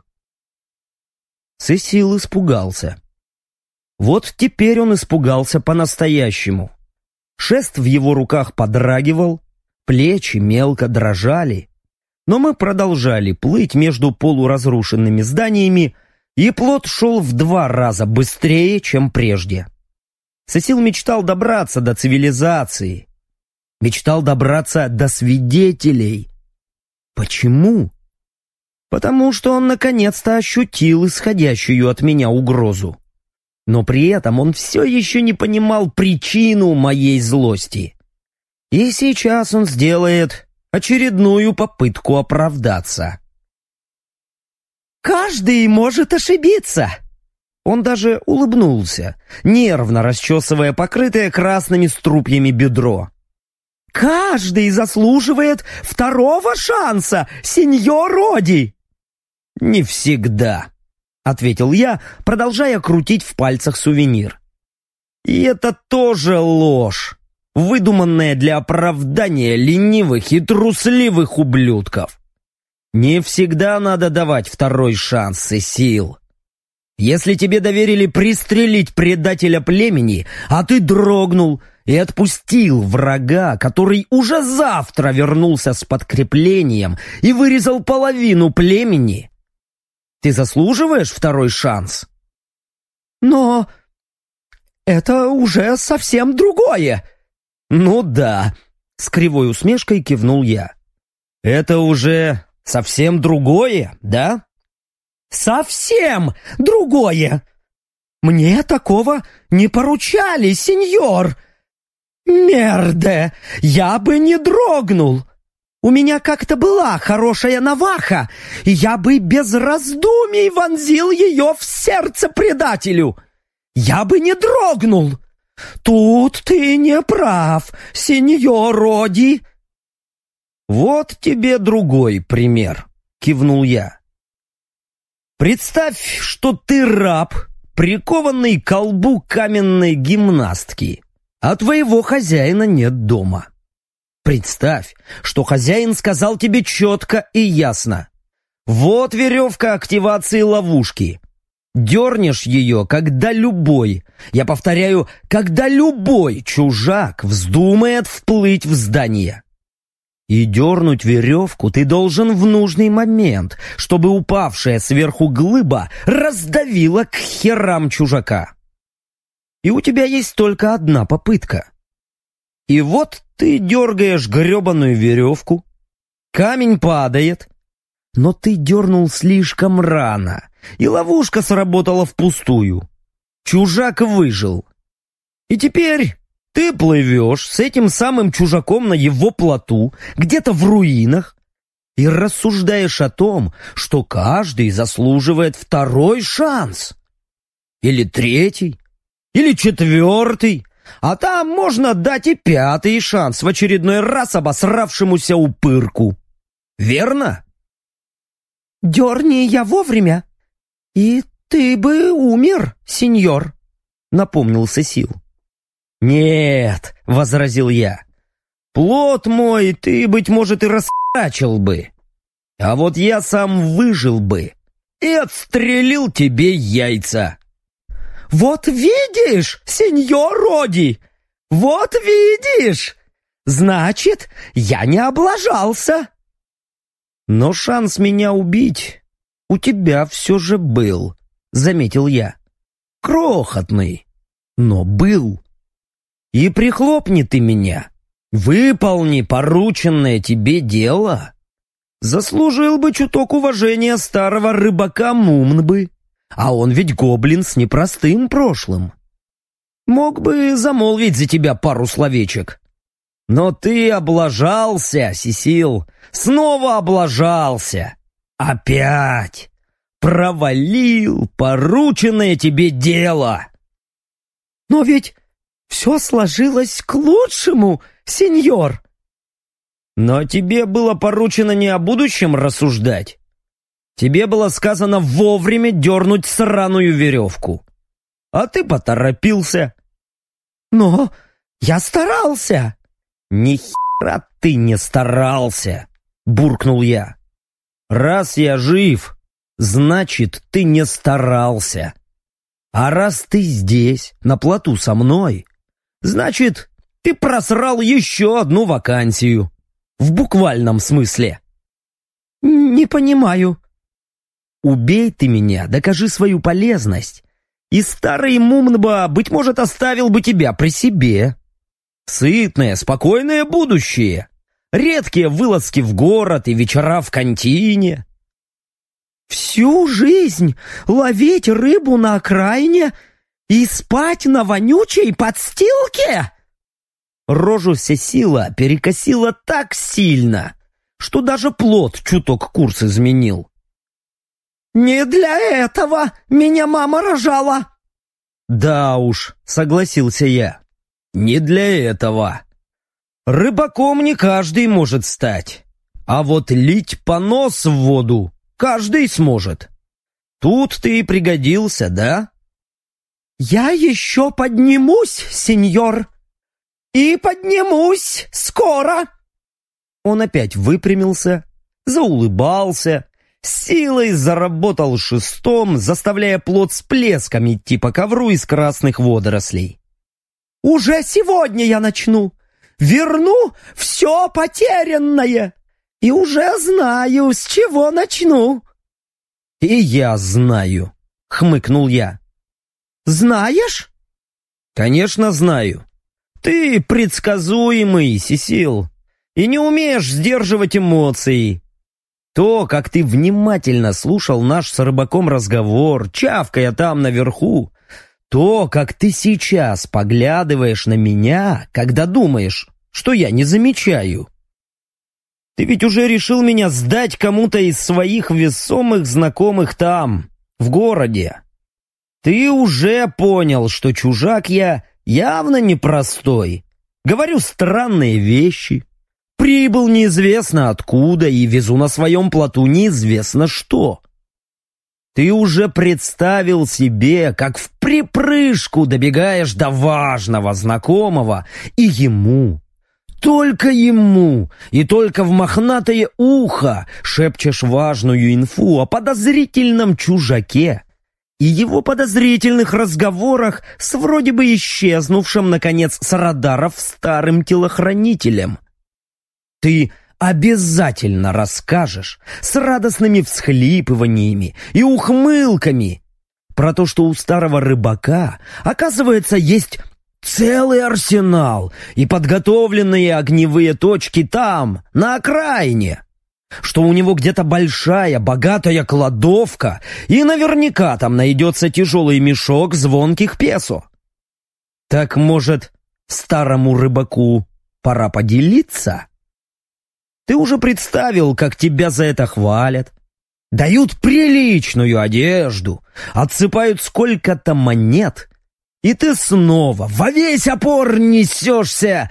Сесил испугался. Вот теперь он испугался по-настоящему. Шест в его руках подрагивал, плечи мелко дрожали. Но мы продолжали плыть между полуразрушенными зданиями, и плот шел в 2 раза быстрее, чем прежде. Сесил мечтал добраться до цивилизации. Мечтал добраться до свидетелей. Почему? Потому что он наконец-то ощутил исходящую от меня угрозу. Но при этом он все еще не понимал причину моей злости. И сейчас он сделает очередную попытку оправдаться. «Каждый может ошибиться!» Он даже улыбнулся, нервно расчесывая покрытое красными струпьями бедро. «Каждый заслуживает 2-го шанса, сеньор Роди!» «Не всегда», — ответил я, продолжая крутить в пальцах сувенир. «И это тоже ложь, выдуманная для оправдания ленивых и трусливых ублюдков. Не всегда надо давать 2-й шанс, Сесил. Если тебе доверили пристрелить предателя племени, а ты дрогнул и отпустил врага, который уже завтра вернулся с подкреплением и вырезал половину племени, ты заслуживаешь 2-й шанс?» «Но это уже совсем другое!» «Ну да», — с кривой усмешкой кивнул я. «Это уже совсем другое, да?» «Совсем другое! Мне такого не поручали, сеньор! Мерде, я бы не дрогнул! У меня как-то была хорошая наваха, и я бы без раздумий вонзил ее в сердце предателю! Я бы не дрогнул! Тут ты не прав, сеньор Роди!» «Вот тебе другой пример», — кивнул я. «Представь, что ты раб, прикованный к колбу каменной гимнастки, а твоего хозяина нет дома. Представь, что хозяин сказал тебе четко и ясно: вот веревка активации ловушки. Дернешь ее, когда любой, я повторяю, когда любой чужак вздумает вплыть в здание. И дернуть веревку ты должен в нужный момент, чтобы упавшая сверху глыба раздавила к херам чужака. И у тебя есть только одна попытка. И вот ты дергаешь гребаную веревку, камень падает, но ты дернул слишком рано, и ловушка сработала впустую. Чужак выжил. И теперь ты плывешь с этим самым чужаком на его плоту, где-то в руинах, и рассуждаешь о том, что каждый заслуживает 2-й шанс. Или 3-й, или 4-й, а там можно дать и 5-й шанс в очередной раз обосравшемуся упырку. Верно? «Дерни я вовремя, и ты бы умер, сеньор», напомнил Сесил. «Нет», — возразил я, — «плод мой ты, быть может, и растрачил бы, а вот я сам выжил бы и отстрелил тебе яйца». «Вот видишь, сеньор Роди, вот видишь, значит, я не облажался». «Но шанс меня убить у тебя все же был», — заметил я. «Крохотный, но был. И прихлопни ты меня, выполни порученное тебе дело. Заслужил бы чуток уважения старого рыбака Мумнбы, а он ведь гоблин с непростым прошлым. Мог бы замолвить за тебя пару словечек. Но ты облажался, Сесил, снова облажался. Опять провалил порученное тебе дело». «Но ведь все сложилось к лучшему, сеньор». «Но тебе было поручено не о будущем рассуждать. Тебе было сказано вовремя дернуть сраную веревку. А ты поторопился». «Но я старался». «Ни хера ты не старался», — буркнул я. «Раз я жив, значит, ты не старался. А раз ты здесь, на плоту со мной, значит, ты просрал еще одну вакансию. В буквальном смысле». «Не понимаю». «Убей ты меня, докажи свою полезность, и старый Мумнба, быть может, оставил бы тебя при себе. Сытное, спокойное будущее, редкие вылазки в город и вечера в контине». «Всю жизнь ловить рыбу на окраине и спать на вонючей подстилке?» Рожу Сесила перекосила так сильно, что даже плод чуток курс изменил. «Не для этого меня мама рожала». «Да уж», — согласился я, — «не для этого. Рыбаком не каждый может стать, а вот лить понос в воду каждый сможет. Тут ты и пригодился, да?» «Я еще поднимусь, сеньор, и поднимусь скоро». Он опять выпрямился, заулыбался, с силой заработал шестом, заставляя плот с плеском идти по ковру из красных водорослей. «Уже сегодня я начну, верну все потерянное, и уже знаю, с чего начну». «И я знаю», — хмыкнул я. «Знаешь?» «Конечно знаю. Ты предсказуемый, Сесил, и не умеешь сдерживать эмоции. То, как ты внимательно слушал наш с рыбаком разговор, чавкая там наверху, то, как ты сейчас поглядываешь на меня, когда думаешь, что я не замечаю. Ты ведь уже решил меня сдать кому-то из своих весомых знакомых там, в городе. Ты уже понял, что чужак я явно непростой. Говорю странные вещи. Прибыл неизвестно откуда и везу на своем плоту неизвестно что. Ты уже представил себе, как в припрыжку добегаешь до важного знакомого, и ему, только ему, и только в мохнатое ухо шепчешь важную инфу о подозрительном чужаке и его подозрительных разговорах с вроде бы исчезнувшим, наконец, с радаров старым телохранителем. Ты обязательно расскажешь с радостными всхлипываниями и ухмылками про то, что у старого рыбака, оказывается, есть целый арсенал и подготовленные огневые точки там, на окраине, что у него где-то большая, богатая кладовка, и наверняка там найдется тяжелый мешок звонких песо. Так, может, старому рыбаку пора поделиться? Ты уже представил, как тебя за это хвалят, дают приличную одежду, отсыпают сколько-то монет, и ты снова во весь опор несешься.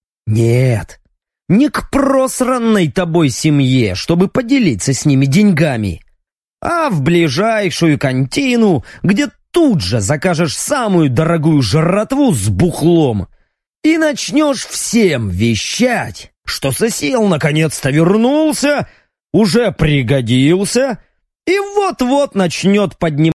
Нет, не к просранной тобой семье, чтобы поделиться с ними деньгами, а в ближайшую контину, где тут же закажешь самую дорогую жратву с бухлом и начнешь всем вещать, что сосед наконец-то вернулся, уже пригодился и вот-вот начнет поднимать